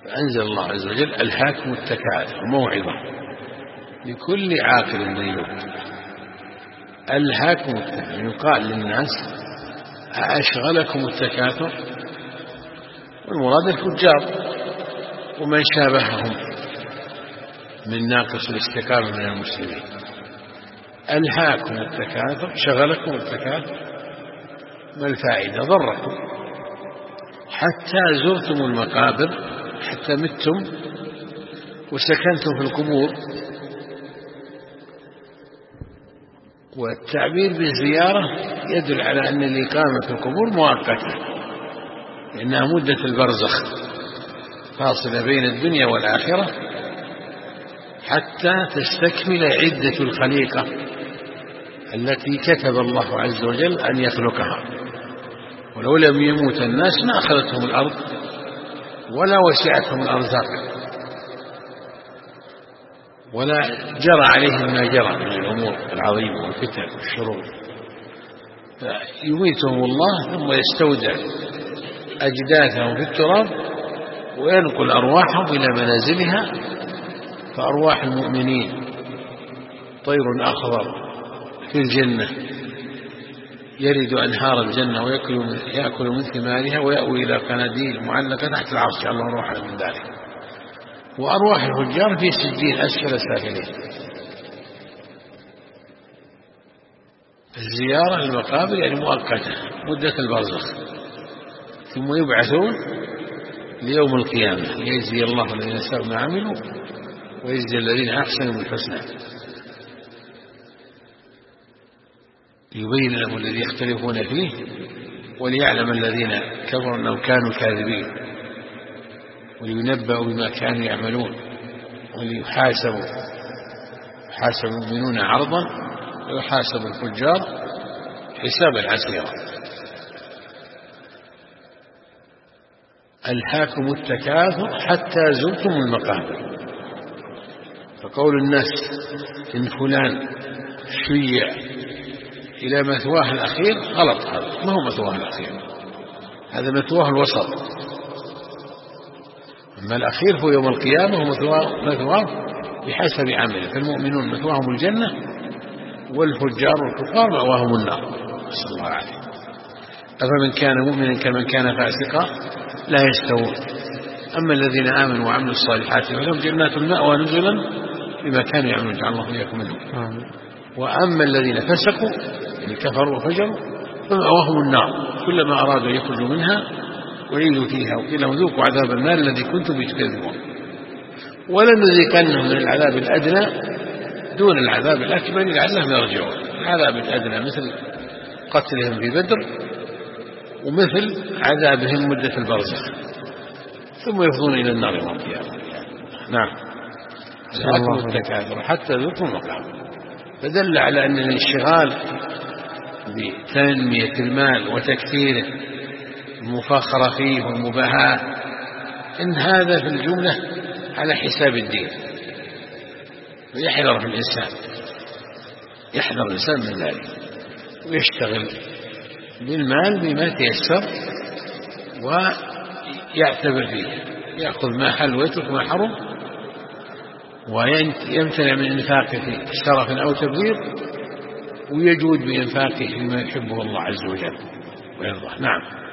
فأنزل الله عز وجل: ألهاكم التكاثر، موعظة لكل عاقل منيب. ألهاكم التكاثر، يقال للناس: أشغلكم التكاثر؟ والمراد الفجار ومن شابههم من ناقص الاستقامة من المسلمين. ألهاكم التكاثر، شغلكم التكاثر، ما الفائدة؟ ضركم حتى زرتم المقابر، حتى متم وسكنتم في القبور. والتعبير بالزيارة يدل على أن الإقامة في القبور مؤقتة، لأنها مدة البرزخ فاصلة بين الدنيا والآخرة حتى تستكمل عدة الخليقة التي كتب الله عز وجل أن يخلقها. ولو لم يموت الناس ما أخذتهم الأرض ولا وسعتهم الأرزاق ولا جرى عليهم ما جرى من الأمور العظيمة والفتن والشرور. يميتهم الله ثم يستودع أجداثهم في التراب وينقل أرواحهم إلى منازلها. فأرواح المؤمنين طير أخضر في الجنة يرد أنهار الجنة ويأكل من ثمارها ويأوي إلى قناديل معلقة تحت العرش، الله روحنا من ذلك. وأرواح الفجار في سجين أسفل سافلين. الزيارة للمقابر يعني مؤقتة مدة البرزخ، ثم يبعثون ليوم القيامة ليجزي الله الذين ساءوا ما عملوا ويجزي الذين أحسنوا بالحسنى، يبين لهم الذي يختلفون فيه وليعلم الذين كفروا أنهم كانوا كاذبين ولينبأوا بما كانوا يعملون وليحاسبوا المؤمنون عرضا ويحاسب الفجار حسابا عسيرا. ألهاكم التكاثر حتى زرتم المقابر. فقول الناس إن فلان شيع إلى مثواه الأخير غلط، هذا ما هو مثواه الأخير، هذا مثواه الوسط. أما الأخير هو يوم القيامة ومثواه بحسب عمله، فالمؤمنون مثواهم الجنة والفجار والكفار مأواهم النار، نسأل الله العافية. أفمن كان مؤمنا كمن كان فاسقا لا يستوون. أما الذين آمنوا وعملوا الصالحات فلهم جنات المأوى نزلا بما كانوا يعملون، جعل الله إياكم منهم. وأما الذين فسقوا يعني كفروا وفجروا فمأواهم النار كلما أرادوا يخرجوا منها وعيدوا فيها وقيل لهم ذوقوا عذاب النار الذي كنتم به تكذبون. ولنذيقنهم من العذاب الأدنى دون العذاب الأكبر لعلهم يرجعون. العذاب الأدنى مثل قتلهم في بدر ومثل عذابهم مدة البرزخ ثم يفضون إلى النار يوم القيامة. نعم. ألهاكم التكاثر حتى زرتم المقابر، فدل على أن الانشغال بتنمية المال وتكثيره المفاخرة فيه والمباهاة إن هذا في الجملة على حساب الدين. ويحذر الإنسان من ذلك ويشتغل بالمال بما تيسر ويعتبر فيه، يأخذ ما حل ويترك ما حرم، ويمتنع من إنفاقه في شرف أو تبذير، ويجود بإنفاقه فيما يحبه الله عز وجل ويرضاه. نعم.